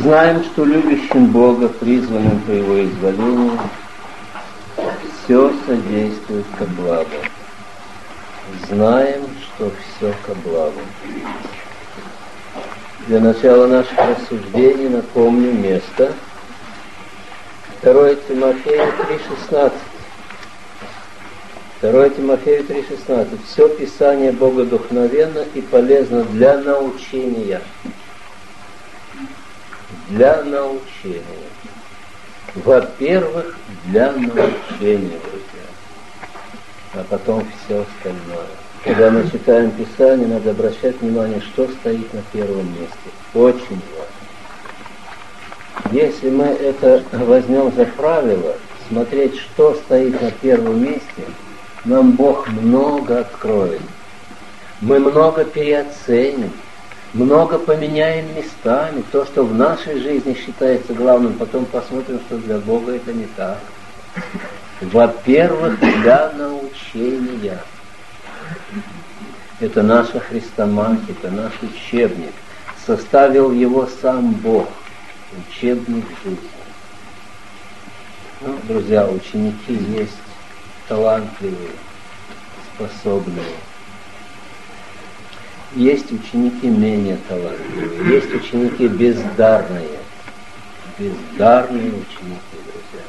Знаем, что любящим Бога, призванным по Его изволению, все содействует ко благу. Знаем, что все ко благу. Для начала наших рассуждений напомню место. 2 Тимофею 3,16. 2 Тимофею 3,16. Все Писание богодухновенно и полезно для научения. Для научения. Во-первых, для научения, друзья. А потом все остальное. Когда мы читаем Писание, надо обращать внимание, что стоит на первом месте. Очень важно. Если мы это возьмем за правило, смотреть, что стоит на первом месте, нам Бог много откроет. Мы много переоценим, много поменяем местами. То, что в нашей жизни считается главным, потом посмотрим, что для Бога это не так. Во-первых, для научения. Это наша хрестоматика, наш учебник. Составил его сам Бог. Учебник жизни. Ну, друзья, ученики есть талантливые, способные. Есть ученики менее талантливые. Есть ученики бездарные. Бездарные ученики, друзья.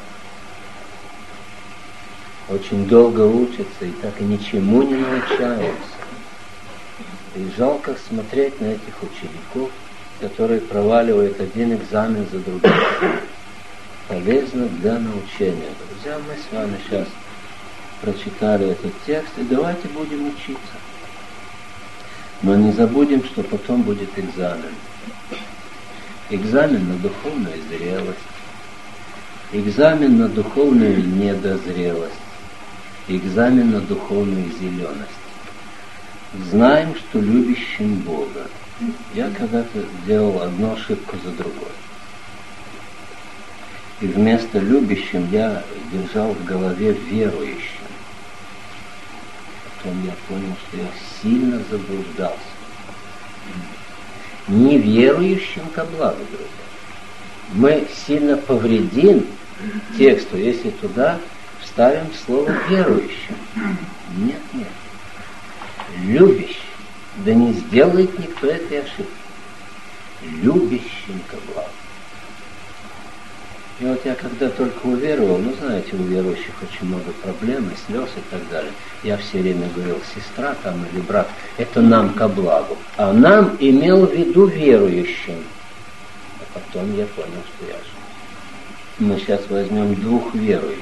Очень долго учатся и так и ничему не научаются. И жалко смотреть на этих учеников, которые проваливают один экзамен за другим. Полезно для научения. Друзья, мы с вами сейчас прочитали этот текст, и давайте будем учиться. Но не забудем, что потом будет экзамен. Экзамен на духовную зрелость. Экзамен на духовную недозрелость. Экзамен на духовную зеленость. Знаем, что любящим Бога. Я когда-то делал одну ошибку за другой. И вместо любящим я держал в голове верующим. Потом я понял, что я сильно заблуждался. Неверующим ко благу, друзья. Мы сильно повредим тексту, если туда вставим слово верующим. Нет. Любящим. Да не сделает никто этой ошибки. Любящим ко благу. И вот я когда только уверовал, знаете, у верующих очень много проблем, и слез и так далее. Я все время говорил, сестра там или брат, это нам ко благу. А нам имел в виду верующим. А потом я понял, что я ошибся. Мы сейчас возьмем двух верующих.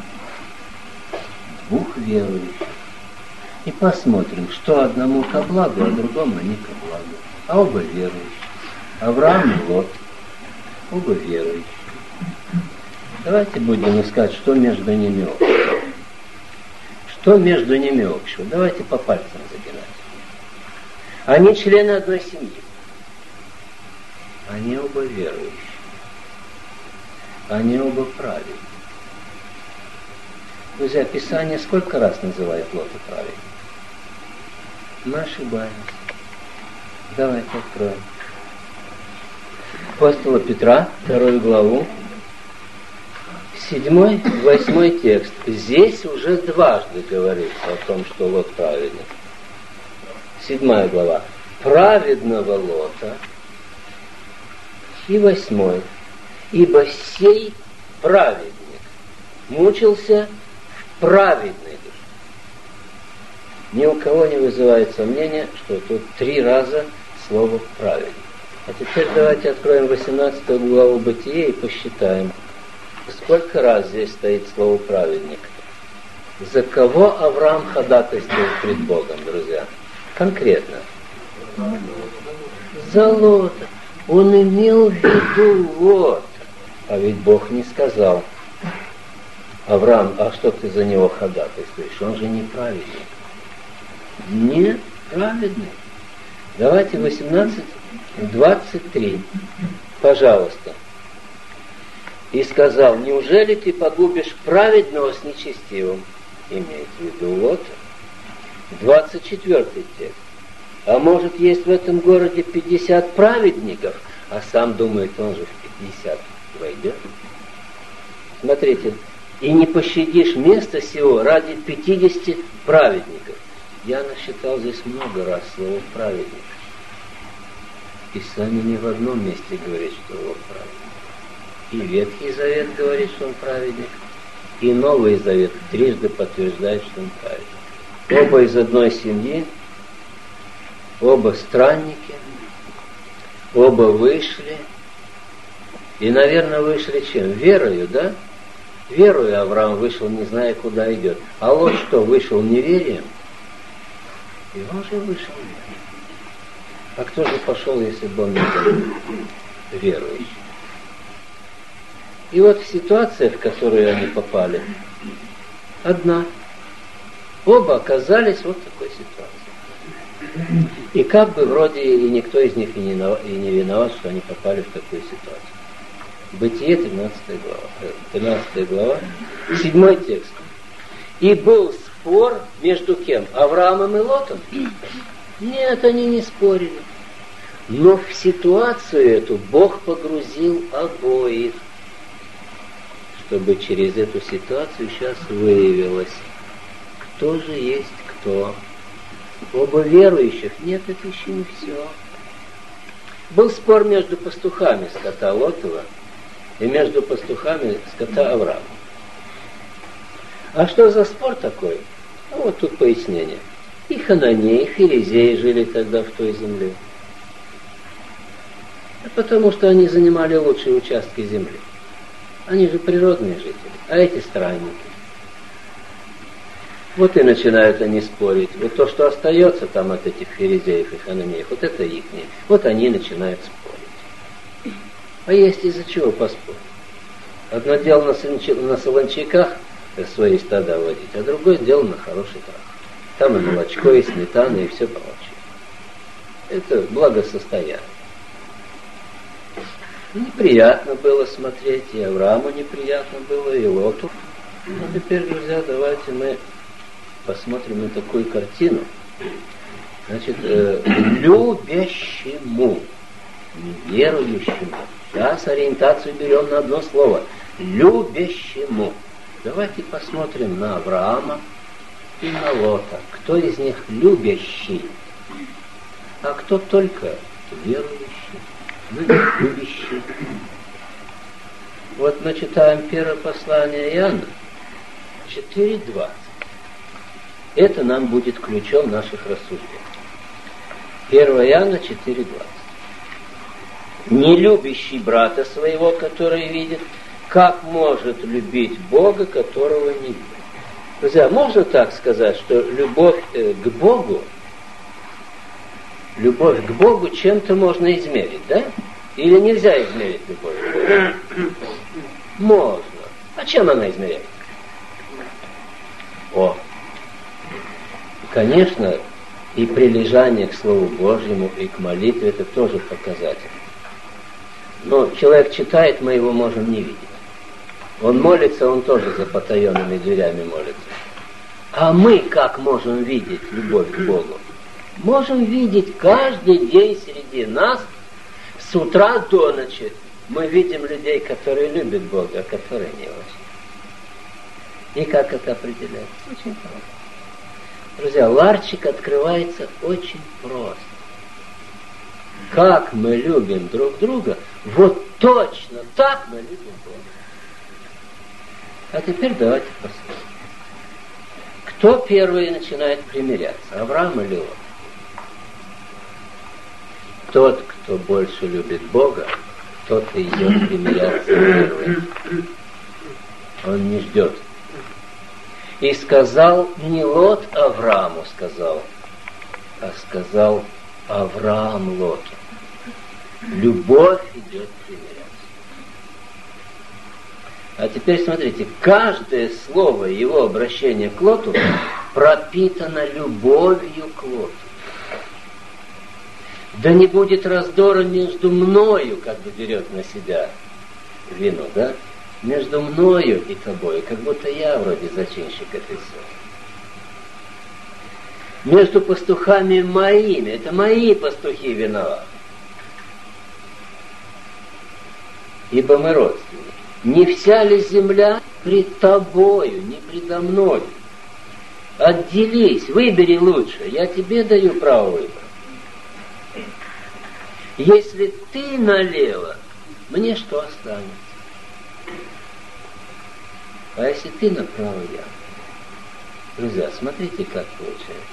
И посмотрим, что одному ко благу, а другому не ко благу. А оба верующие. Авраам и Лот. Оба верующие. Давайте будем искать, что между ними общего. Что между ними общего? Давайте по пальцам загинать. Они члены одной семьи. Они оба верующие. Они оба праведные. Друзья, Писание сколько раз называет Лота праведным? Мы ошибаемся. Давайте откроем. Апостола Петра, 2 главу, 7-8 текст. Здесь уже дважды говорится о том, что Лот праведный. 7 глава. Праведного Лота. И 8. Ибо сей праведник мучился в праведной душе. Ни у кого не вызывает сомнения, что тут 3 раза слово праведник. А теперь давайте откроем 18 главу Бытия и посчитаем. Сколько раз здесь стоит слово «праведник»? За кого Авраам ходатайствует пред Богом, друзья? Конкретно. За Лота. Он имел в виду Лота. А ведь Бог не сказал: Авраам, а что ты за него ходатайствуешь? Он же не праведник. Не праведный. Давайте 18:23. Пожалуйста. И сказал: неужели ты погубишь праведного с нечестивым? Имеет в виду Лота. 24 текст. А может, есть в этом городе 50 праведников, а сам думает, он же в 50 войдет. Смотрите, и не пощадишь места сего ради 50 праведников. Я насчитал здесь много раз слово праведник. Писание не в одном месте говорит, что он праведник. И Ветхий Завет говорит, что он праведник, и Новый Завет трижды подтверждает, что он праведник. Оба из одной семьи, оба странники, оба вышли. И, наверное, вышли чем? Верою, да? Верою Авраам вышел, не зная, куда идет. А Лот что, вышел неверием? И он же вышел неверием. А кто же пошел, если бы он не был верующий? И вот ситуация, в которую они попали, одна. Оба оказались вот в такой ситуации. И как бы вроде и никто из них и не виноват, что они попали в такую ситуацию. Бытие, 13 глава, 7 текст. И был спор между кем? Авраамом и Лотом? Нет, они не спорили. Но в ситуацию эту Бог погрузил обоих, чтобы через эту ситуацию сейчас выявилось, кто же есть кто. Оба верующих, нет, это еще не все. Был спор между пастухами скота Лотова и между пастухами скота Авраама. А что за спор такой? Ну, вот тут пояснение. И хананеи, и ферезеи жили тогда в той земле. Потому что они занимали лучшие участки земли. Они же природные жители, а эти странники. Вот и начинают они спорить. Вот то, что остается там от этих ферезеев и хананеев, вот это их. Вот они начинают спорить. А есть из-за чего поспорить? Одно дело на солончаках свои стада водить, а другое дело на хороший тракт. Там и молочко, и сметана, и все прочее. Это благосостояние. Неприятно было смотреть, и Аврааму неприятно было, и Лоту. Ну, теперь, друзья, давайте мы посмотрим на такую картину. Значит, любящему, верующему. Сейчас ориентацию берем на одно слово. Любящему. Давайте посмотрим на Авраама и на Лота. Кто из них любящий, а кто только верующий, любящий. Вот мы читаем первое послание Иоанна 4:20. Это нам будет ключом наших рассуждений. 1 Иоанна 4:20. Не любящий брата своего, который видит, как может любить Бога, которого не видит? Друзья, можно так сказать, что любовь к Богу чем-то можно измерить, да? Или нельзя измерить любовь к Богу? Можно. А чем она измеряется? Конечно, и прилежание к Слову Божьему, и к молитве — это тоже показатель. Но человек читает, мы его можем не видеть. Он молится, он тоже за потаенными дверями молится. А мы как можем видеть любовь к Богу? Можем видеть каждый день среди нас, с утра до ночи. Мы видим людей, которые любят Бога, а которые не очень. И как это определяется? Очень просто. Друзья, ларчик открывается очень просто. Как мы любим друг друга, вот точно так мы любим Бога. А теперь давайте посмотрим. Кто первый начинает примиряться? Авраам или Лот? Тот, кто больше любит Бога, тот и идет примиряться первый. Он не ждет. И сказал не Лот Аврааму сказал, а сказал Авраам Лоту. Любовь идет примиряться. А теперь смотрите, каждое слово его обращения к Лоту пропитано любовью к Лоту. Да не будет раздора между мною, как бы берет на себя вину, да? Между мною и тобой, как будто я вроде зачинщик этой ссоры. Между пастухами моими, это мои пастухи виноваты. ибо мы родственники. Не вся ли земля пред тобою, не предо мной? Отделись, выбери лучше, я тебе даю право выбора. Если ты налево, мне что останется? А если ты направо, я. Друзья, смотрите, как получается.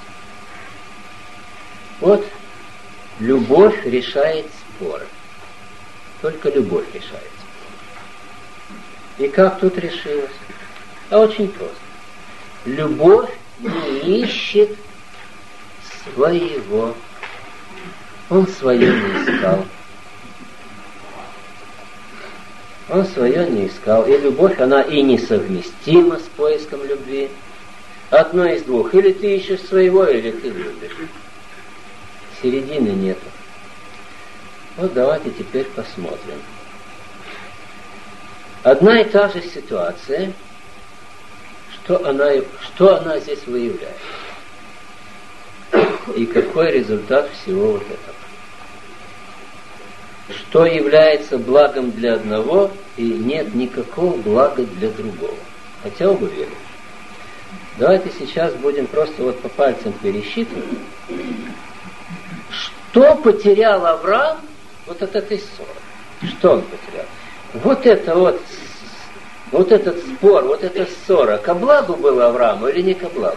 Вот любовь решает споры. Только любовь решает споры. И как тут решилось? А очень просто. Любовь не ищет своего. Он свое не искал. Он свое не искал. И любовь, она и несовместима с поиском любви. Одно из двух. Или ты ищешь своего, или ты любишь. Середины нету. Вот давайте теперь посмотрим. Одна и та же ситуация, что она здесь выявляет. И какой результат всего вот этого. Что является благом для одного, и нет никакого блага для другого. Хотя оба верят. Давайте сейчас будем просто вот по пальцам пересчитывать. Что потерял Авраам вот от этой ссоры? Что он потерял? Вот этот спор, вот эта ссора, ко благу было Аврааму или не ко благу?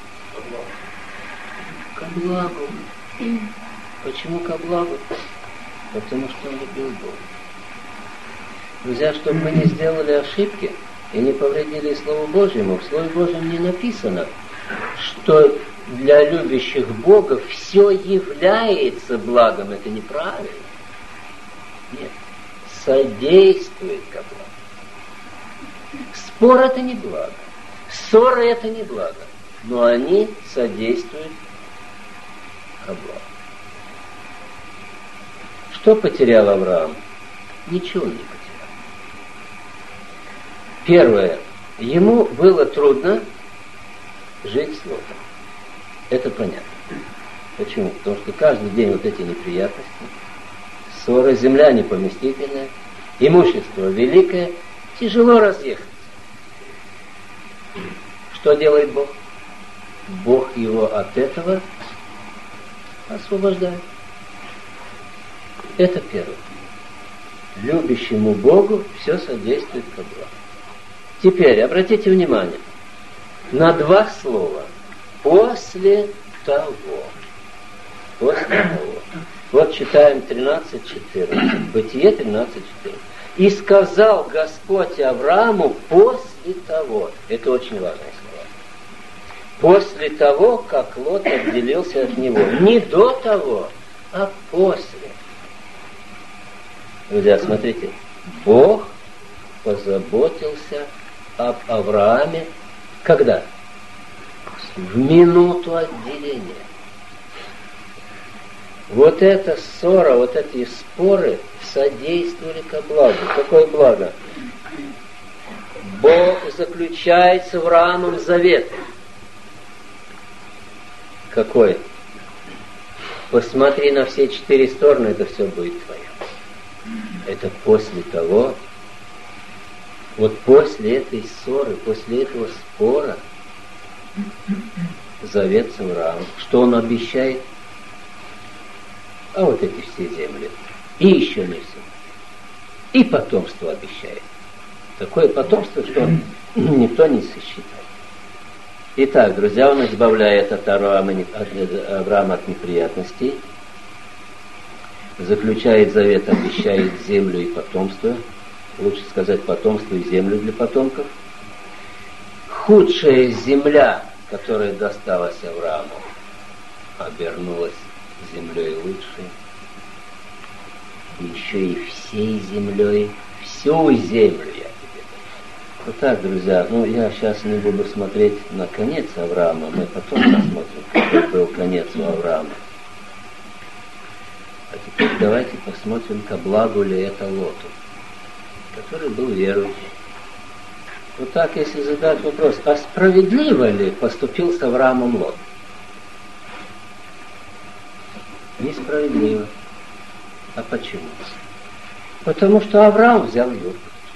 Ко благу. Почему ко благу? Потому что он любил Бога. Друзья, чтобы мы не сделали ошибки и не повредили Слову Божьему, в Слове Божьем не написано, что для любящих Бога все является благом. Это неправильно. Нет. Содействует ко благу. Спор это не благо. Ссора это не благо. Но они содействуют ко благу. Что потерял Авраам? Ничего не потерял. Первое. Ему было трудно жить с Лотом. Это понятно. Почему? Потому что каждый день вот эти неприятности, ссоры, земля непоместительная, имущество великое, тяжело разъехаться. Что делает Бог? Бог его от этого освобождает. Это первое. Любящему Богу все содействует ко благу. Теперь обратите внимание на два слова. После того. После того. Вот читаем 13:14. Бытие 13:14. И сказал Господь Аврааму после того. Это очень важное слово. После того, как Лот отделился от него. Не до того, а после. Друзья, смотрите. Бог позаботился об Аврааме. Когда? В минуту отделения. Вот эта ссора, вот эти споры содействовали ко благу. Какое благо? Бог заключает с Авраамом завет. Какой? Посмотри на все 4 стороны, это все будет твое. Это после того, вот после этой ссоры, после этого спора, завет с Авраамом. Что он обещает? А вот эти все земли. И еще не все. И потомство обещает. Такое потомство, что никто не сосчитает. Итак, друзья, он избавляет от Авраама от неприятностей, заключает завет, обещает землю и потомство, лучше сказать потомство и землю для потомков. Худшая земля, которая досталась Аврааму, обернулась землей лучшей. Еще и всей землей, всю землю я тебе даю. Вот так, друзья, я сейчас не буду смотреть на конец Авраама, мы потом посмотрим, какой был конец у Авраама. А теперь давайте посмотрим, ко благу ли это Лоту, который был верующий. Вот так, если задать вопрос, а справедливо ли поступил с Авраамом Лот? Несправедливо. А почему? Потому что Авраам взял Лота.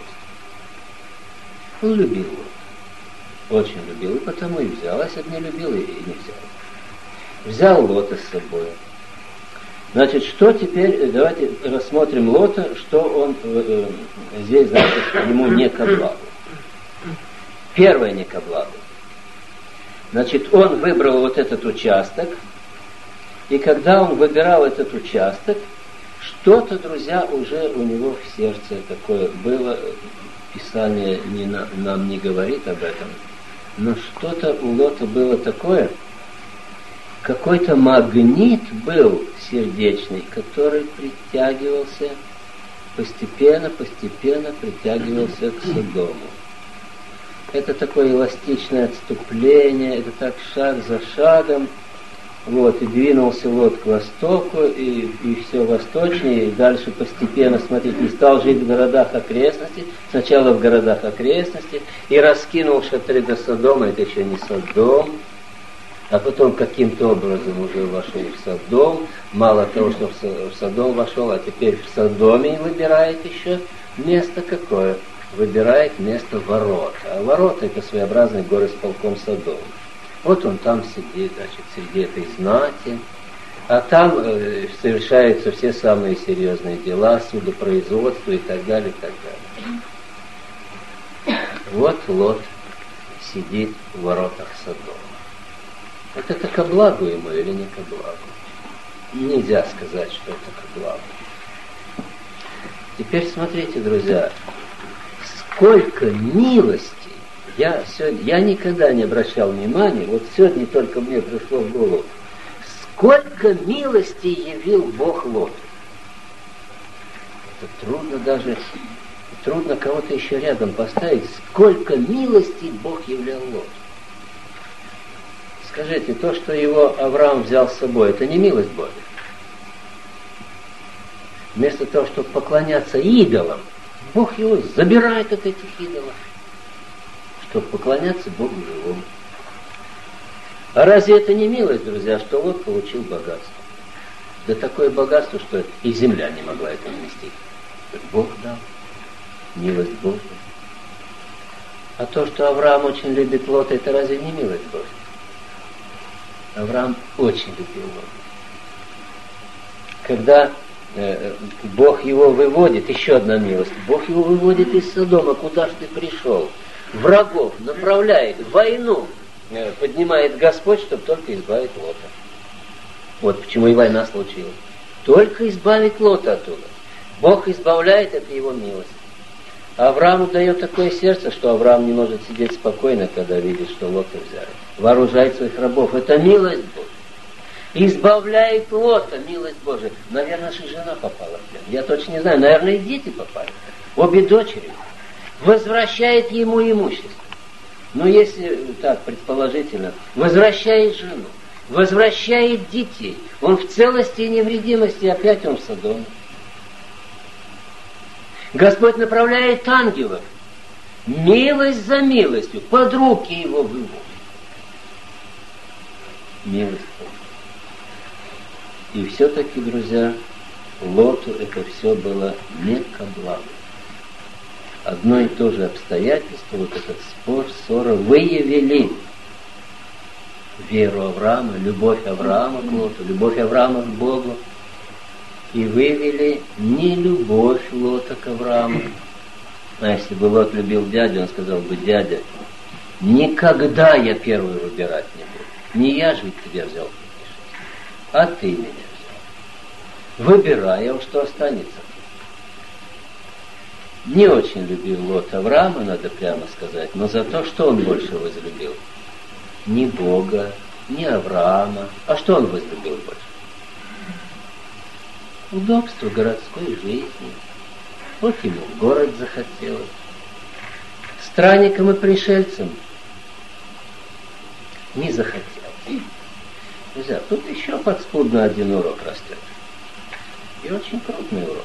Он любил Лота. Очень любил, и потому и взял. А если бы не любил, и не взял. Взял Лота с собой. Значит, что теперь, давайте рассмотрим Лота, что он здесь, значит, ему не ко благу. Первое не ко благу. Значит, он выбрал вот этот участок, и когда он выбирал этот участок, что-то, друзья, уже у него в сердце такое было, Писание нам не говорит об этом, но что-то у Лота было такое, какой-то магнит был сердечный, который притягивался, постепенно притягивался к Содому. Это такое эластичное отступление, это так шаг за шагом, вот, и двинулся Лот к востоку, и все восточнее, и дальше постепенно, смотрите, и стал жить в городах окрестностей, сначала в городах окрестностей, и раскинул шатры до Содома, это еще не Содом, а потом каким-то образом уже вошел в Содом, мало того, что в Содом вошел, а теперь в Содоме выбирает еще место какое? Выбирает место ворот. А ворота — это своеобразный горосполком Содома. Вот он там сидит, значит, среди этой знати, а там совершаются все самые серьезные дела, судопроизводство и так далее, и так далее. Вот Лот сидит в воротах Содома. Это ко благу ему или не ко благу? Нельзя сказать, что это ко благу. Теперь смотрите, друзья, сколько милости я никогда не обращал внимания, вот сегодня только мне пришло в голову, сколько милости явил Бог Лоту. Это трудно кого-то еще рядом поставить, сколько милости Бог являл Лоту. Скажите, то, что его Авраам взял с собой, это не милость Божья? Вместо того, чтобы поклоняться идолам, Бог его забирает от этих идолов, чтобы поклоняться Богу живому. А разве это не милость, друзья, что Лот получил богатство? Да такое богатство, что и земля не могла это вместить. Бог дал. Милость Божья. А то, что Авраам очень любит Лота, это разве не милость Божья? Авраам очень любил Лота. Когда Бог его выводит, еще одна милость, Бог его выводит из Содома, куда ж ты пришел? Врагов направляет, войну поднимает Господь, чтобы только избавить Лота. Вот почему и война случилась. Только избавить Лота оттуда. Бог избавляет, это его милость. Аврааму дает такое сердце, что Авраам не может сидеть спокойно, когда видит, что Лота взяли. Вооружает своих рабов. Это милость Божья. Избавляет Лота, милость Божия. Наверное, же жена попала в плен. Я точно не знаю. Наверное, и дети попали. Обе дочери. Возвращает ему имущество. Но если так, предположительно, возвращает жену, возвращает детей. Он в целости и невредимости, опять он в Содоме. Господь направляет ангелов. Милость за милостью. Под руки его выводит. Милость Божья. И все-таки, друзья, Лоту это все было не ко благу. Одно и то же обстоятельство, вот этот спор, ссора, выявили веру Авраама, любовь Авраама к Лоту, любовь Авраама к Богу, и вывели не любовь Лота к Аврааму. А если бы Лот любил дядю, он сказал бы: дядя, никогда я первый выбирать не буду. Не я же тебя взял, а ты меня взял. Выбирай, а что останется. Не очень любил Лот Авраама, надо прямо сказать, но за то, что он больше возлюбил? Не Бога, не Авраама. А что он возлюбил больше? Удобство городской жизни. Вот ему в город захотелось. Странникам и пришельцам не захотелось. Друзья, тут еще подспудно один урок растет. И очень крупный урок.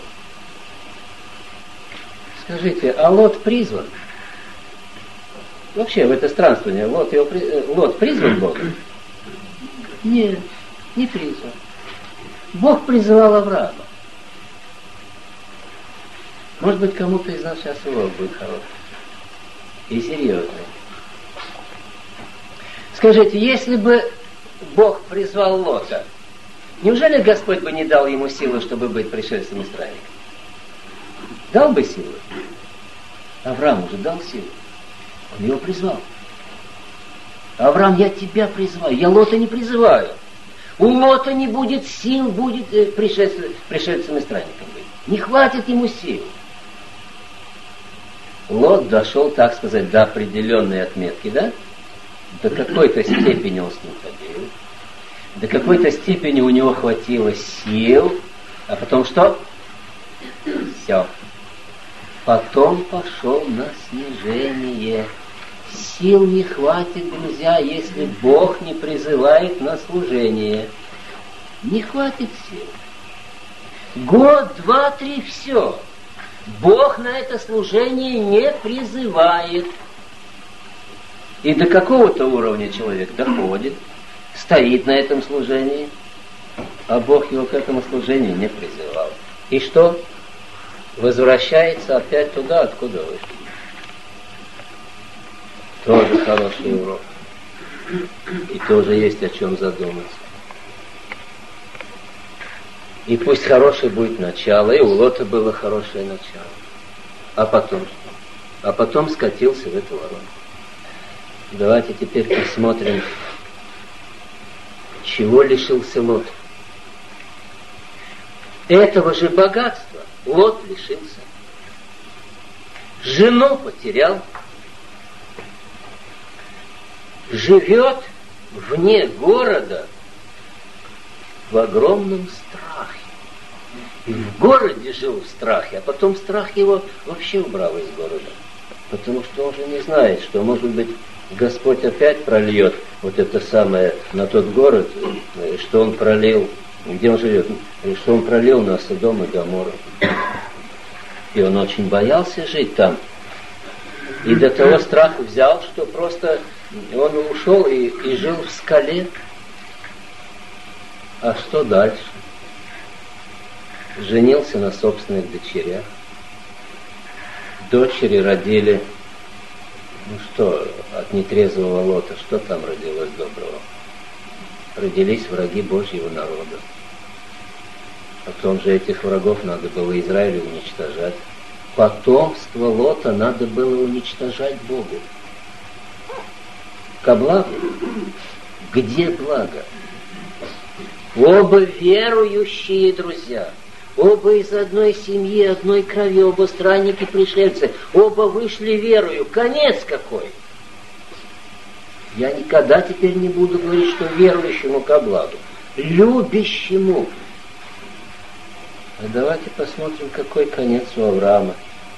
Скажите, а Лот призван? Вообще в это странствование Лот призван Богом? Нет, не призван. Бог призывал Авраама. Может быть, кому-то из нас сейчас урок будет хороший. И серьезный. Скажите, если бы Бог призвал Лота, неужели Господь бы не дал ему силы, чтобы быть пришельцем и странником? Дал бы силы. Авраам уже дал силу. Он его призвал. Авраам, я тебя призываю, я Лота не призываю. У Лота не будет сил, будет пришельцем и странником быть. Не хватит ему сил. Лот дошел, так сказать, до определенной отметки, да? До какой-то степени он с ним ходил. До какой-то степени у него хватило сил. А потом что? Все. Потом пошел на снижение. Сил не хватит, друзья, если Бог не призывает на служение. Не хватит сил. Год, два, три, все. Бог на это служение не призывает. И до какого-то уровня человек доходит, стоит на этом служении, а Бог его к этому служению не призывал. И что? Возвращается опять туда, откуда вышел. Тоже хороший урок. И тоже есть о чем задуматься. И пусть хорошее будет начало, и у Лота было хорошее начало. А потом что? А потом скатился в эту воронку. Давайте теперь посмотрим, чего лишился Лот. Этого же богатства Лот лишился. Жену потерял. Живет вне города в огромном страхе. И в городе жил в страхе, а потом страх его вообще убрал из города. Потому что он же не знает, что, может быть, Господь опять прольет вот это самое на тот город, что он пролил, где он живет, что он пролил на Содом и Гоморру. И он очень боялся жить там. И до того страх взял, что просто он ушел и жил в скале. А что дальше? Женился на собственных дочерях. Дочери родили, от нетрезвого Лота, что там родилось доброго? Родились враги Божьего народа. Потом же этих врагов надо было Израилю уничтожать. Потомство Лота надо было уничтожать Богу. Ко благу? Где благо? Оба верующие, друзья. Оба из одной семьи, одной крови, оба странники-пришельцы. Оба вышли верою. Конец какой? Я никогда теперь не буду говорить, что верующему ко благу. Любящему. А давайте посмотрим, какой конец у Авраама.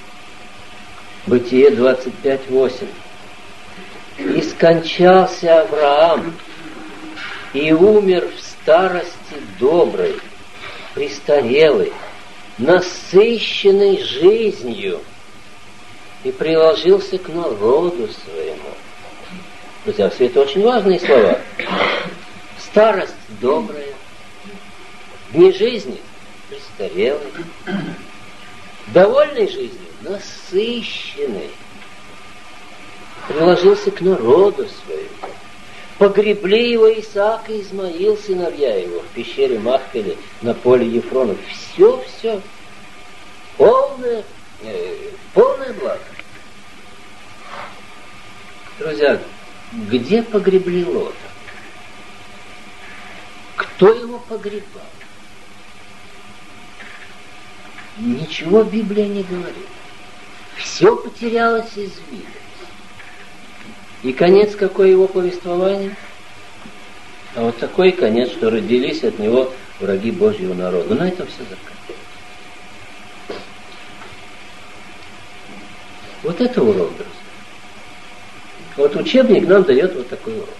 Бытие 25:8. «И скончался Авраам, и умер в старости доброй, престарелый, насыщенный жизнью, и приложился к народу своему». Друзья, все это очень важные слова. Старость добрая, дни жизни престарелый, довольной жизнью насыщенный, приложился к народу своему. Погребли его Исаак и Измаил, сыновья его, в пещере Махпеле, на поле Ефрона. Все. Полное благо. Друзья, где погребли Лота? Кто его погребал? Ничего Библия не говорит. Все потерялось из вида. И конец какой его повествования? А вот такой конец, что родились от него враги Божьего народа. На этом все заканчивается. Вот это урок, друзья. Вот учебник нам дает вот такой урок.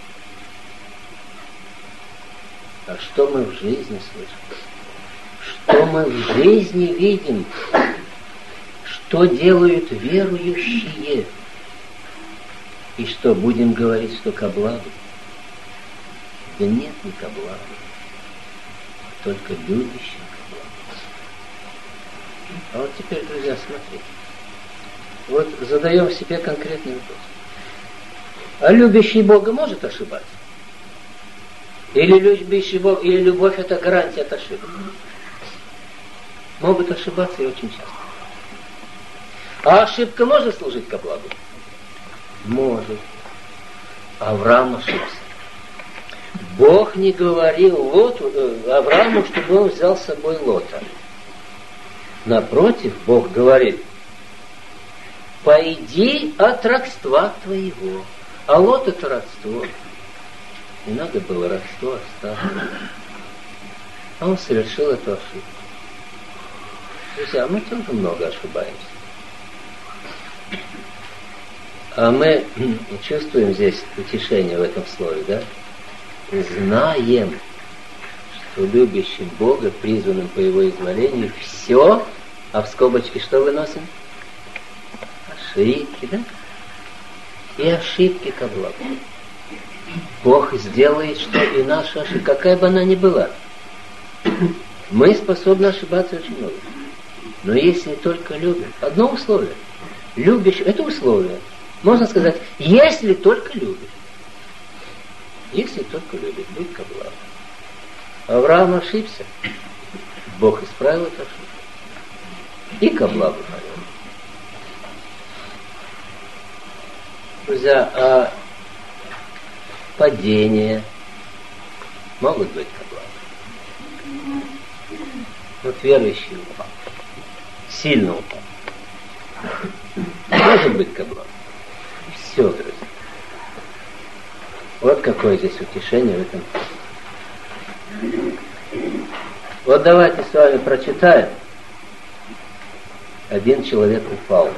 А что мы в жизни слышим? Что мы в жизни видим? Что делают верующие? И что, будем говорить, что ко благу? Да нет, не ко благу. Только любящим ко А вот теперь, друзья, смотрите. Вот задаем себе конкретный вопрос. А любящий Бога может ошибаться? Или любящий Бог, или любовь это гарантия от ошибок? Могут ошибаться и очень часто. А ошибка может служить ко благу? Может. Авраам ошибся. Бог не говорил Аврааму, чтобы он взял с собой Лота. Напротив, Бог говорит: пойди от родства твоего. А Лот это родство. Не надо было родство оставить. А он совершил эту ошибку. Друзья, мы тоже много ошибаемся. А мы чувствуем здесь утешение в этом слове, да? Знаем, что любящим Бога, призванным по Его изволению, все, а в скобочке что выносим? Ошибки, да? И ошибки ко благу. Бог сделает, что и наша ошибка, какая бы она ни была. Мы способны ошибаться очень много. Но если только любим, одно условие. Любишь, это условие. Можно сказать, если только любишь. Если только любишь, будь ко благу. Авраам ошибся. Бог исправил эту ошибку. И ко благу повел. Друзья, а падения могут быть ко благу. Вот верующий упал. Сильно упал. Может быть ко благу. Все, друзья. Вот какое здесь утешение в этом. Вот давайте с вами прочитаем. Один человек упал.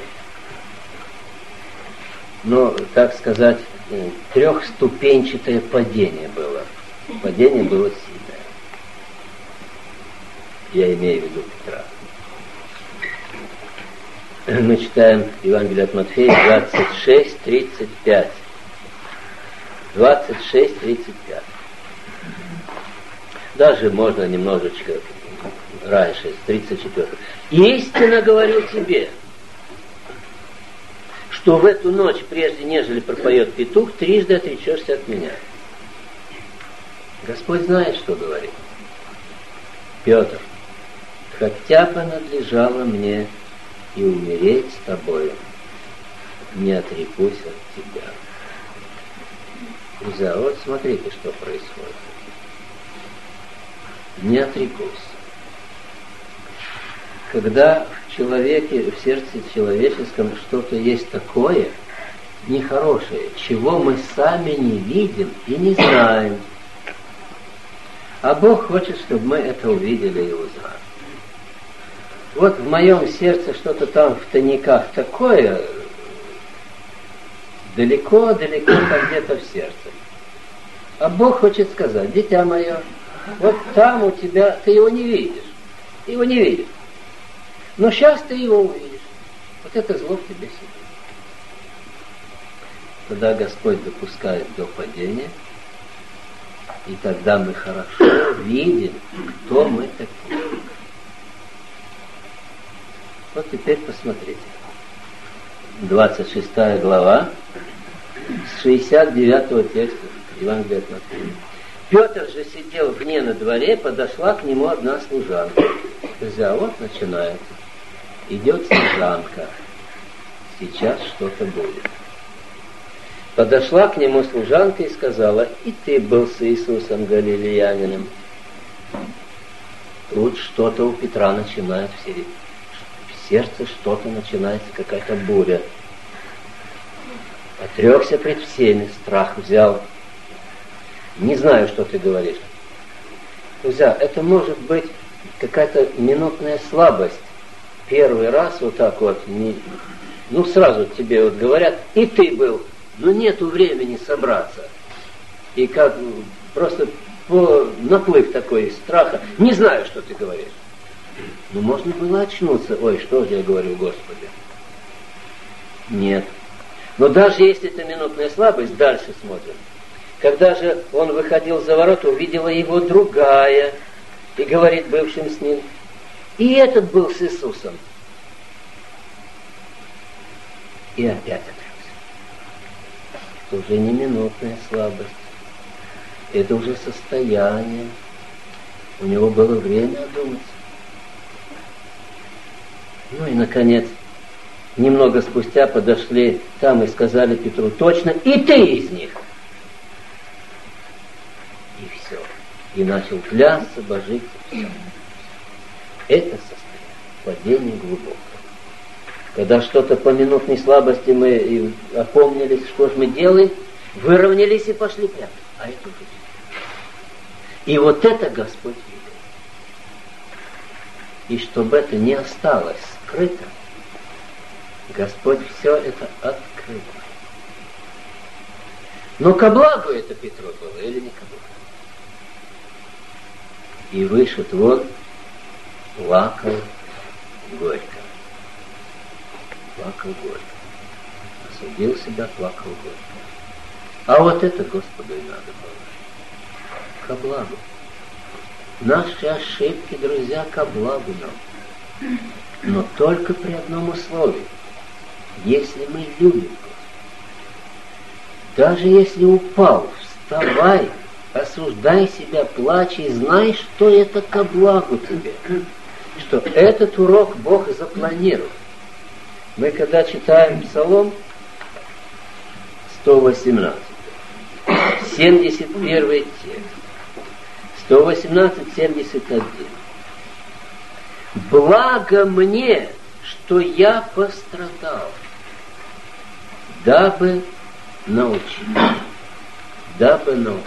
Но, так сказать, трехступенчатое падение было. Падение было сильное. Я имею в виду Петра. Мы читаем Евангелие от Матфея 26:35. 26:35. Даже можно немножечко раньше, с 34. Истинно говорю тебе, что в эту ночь, прежде нежели пропоет петух, трижды отречешься от меня. Господь знает, что говорит. Петр, хотя бы надлежало мне и умереть с тобою, не отрекусь от тебя. Друзья, вот смотрите, что происходит. Не отрекусь. Когда в человеке, в сердце человеческом что-то есть такое нехорошее, чего мы сами не видим и не знаем. А Бог хочет, чтобы мы это увидели и узнали. Вот в моем сердце что-то там в тайниках такое, далеко-далеко там где-то в сердце. А Бог хочет сказать: дитя мое, вот там у тебя, ты его не видишь. Ты его не видишь. Но сейчас ты его увидишь. Вот это зло в тебе сидит. Тогда Господь допускает до падения, и тогда мы хорошо видим, кто мы такие. Вот теперь посмотрите. 26 глава, с 69 текста Евангелия от Матфея. Петр же сидел вне на дворе, подошла к нему одна служанка. Друзья, вот начинается. Идет служанка. Сейчас что-то будет. Подошла к нему служанка и сказала: и ты был с Иисусом Галилеянином. Тут что-то у Петра начинает в сердце что-то начинается, какая-то буря. Отрекся пред всеми, страх взял. Не знаю, что ты говоришь. Друзья, это может быть какая-то минутная слабость. Первый раз вот так вот, сразу тебе вот говорят, и ты был, но нету времени собраться. И как просто наплыв такой страха, не знаю, что ты говоришь. Можно было очнуться. Ой, что же я говорю, Господи? Нет. Но даже если это минутная слабость, дальше смотрим. Когда же он выходил за ворота, увидела его другая и говорит бывшим с ним: И этот был с Иисусом. И опять отрекся. Это уже не минутная слабость. Это уже состояние. У него было время одуматься. Ну и, наконец, немного спустя подошли там и сказали Петру: точно, и ты из них. И все. И начал клясться, божиться. Все. Это состояние падения глубокого. Когда что-то по минутной слабости мы и опомнились, что же мы делаем, выровнялись и пошли прямо. А это уже. И вот это Господь видел. И чтобы это не осталось скрыто, Господь все это открыл. Но ко благу это Петру было или не ко благу? И вышед вон, плакал горько. Плакал горько. Осудил себя, плакал горько. А вот это Господу и надо было. Ко благу. Наши ошибки, друзья, ко благу нам. Но только при одном условии. Если мы любим Господа. Даже если упал, вставай, осуждай себя, плачь и знай, что это ко благу тебе. Что этот урок Бог запланировал. Мы когда читаем Псалом 118, 71 текст, 118-71. Благо мне, что я пострадал, дабы научиться. Дабы научиться.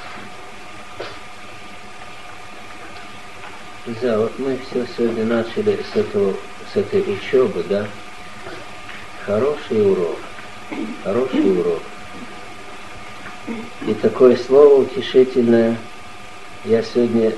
Друзья, вот мы все сегодня начали с этой учебы, да? Хороший урок. Хороший урок. И такое слово утешительное. Я сегодня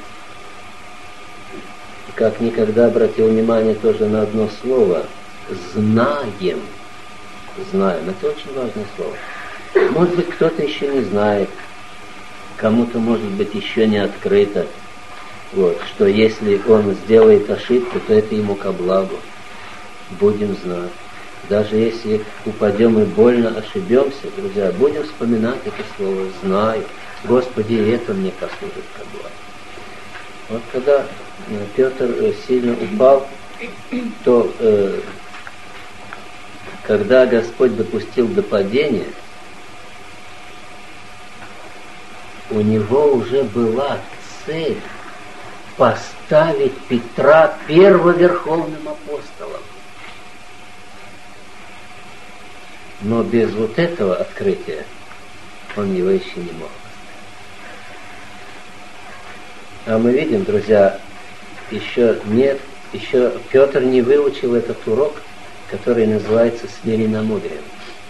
как никогда обратил внимание тоже на одно слово. Знаем. Знаем. Это очень важное слово. Может быть, кто-то еще не знает. Кому-то, может быть, еще не открыто. Вот, что если он сделает ошибку, то это ему ко благу. Будем знать. Даже если упадем и больно ошибемся, друзья, будем вспоминать это слово «знаю». Господи, это мне послужит ко благу. Вот когда Петр сильно упал, то когда Господь допустил до падения, у него уже была цель поставить Петра первоверховным апостолом. Но без вот этого открытия он его еще не мог. А мы видим, друзья, еще Петр не выучил этот урок, который называется смиренномудрием.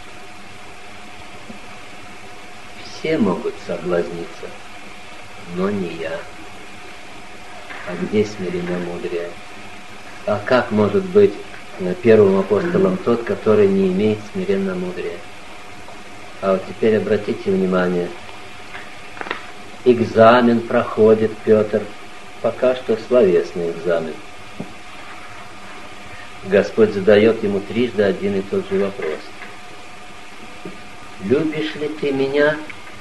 Все могут соблазниться, но не я. А где смиренномудрие? А как может быть первым апостолом тот, который не имеет смиренномудрия? А вот теперь обратите внимание. Экзамен проходит Петр. Пока что словесный экзамен. Господь задает ему трижды один и тот же вопрос. Любишь ли ты меня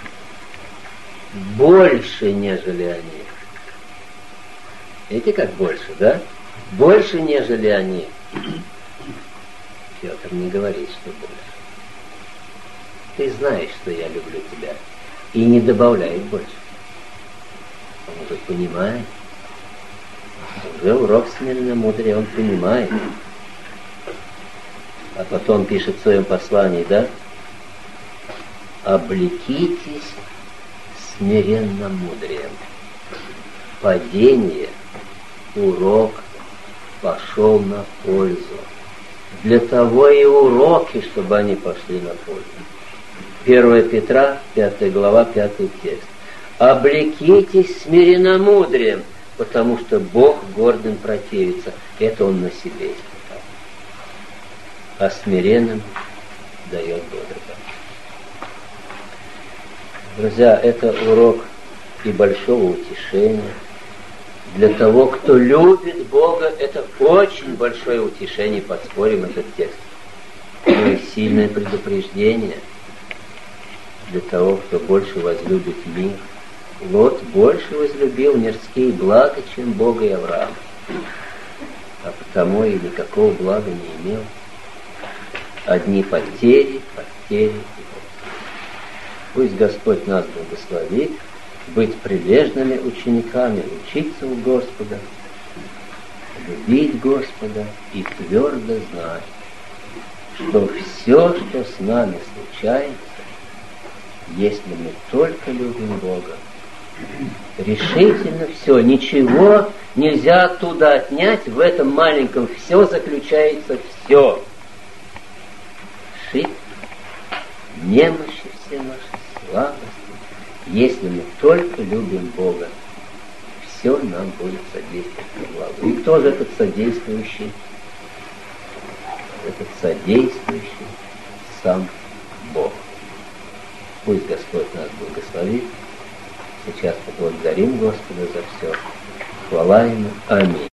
больше, нежели они? Видите, как больше, да? Больше, нежели они. Петр не говорит, что больше. Ты знаешь, что я люблю тебя. И не добавляет больше. Он уже понимает. Уже урок смиренномудрия он понимает. А потом пишет в своем послании, да? Облекитесь смиренномудрием. Падение, урок пошел на пользу. Для того и уроки, чтобы они пошли на пользу. 1 Петра, 5 глава, 5 текст. Облекитесь смиренномудрием, потому что Бог гордым противится. Это Он на себе испытал. А смиренным дает благодать. Друзья, это урок и большого утешения Для того, кто любит Бога, это очень большое утешение, подспорим этот текст. Но и сильное предупреждение для того, кто больше возлюбит мир. Лот больше возлюбил мирские блага, чем Бога и Авраама, а потому и никакого блага не имел. Одни потери, потери. Пусть Господь нас благословит быть прилежными учениками, учиться у Господа, любить Господа и твердо знать, что все, что с нами случается, если мы только любим Бога, решительно все, ничего нельзя оттуда отнять, в этом маленьком все заключается все. Ошибки, немощи все наши, слабости, если мы только любим Бога, все нам будет содействовать на благо. И кто же этот содействующий? Этот содействующий сам Бог. Пусть Господь нас благословит. Сейчас поблагодарим Господа за все. Хвала Ему. Аминь.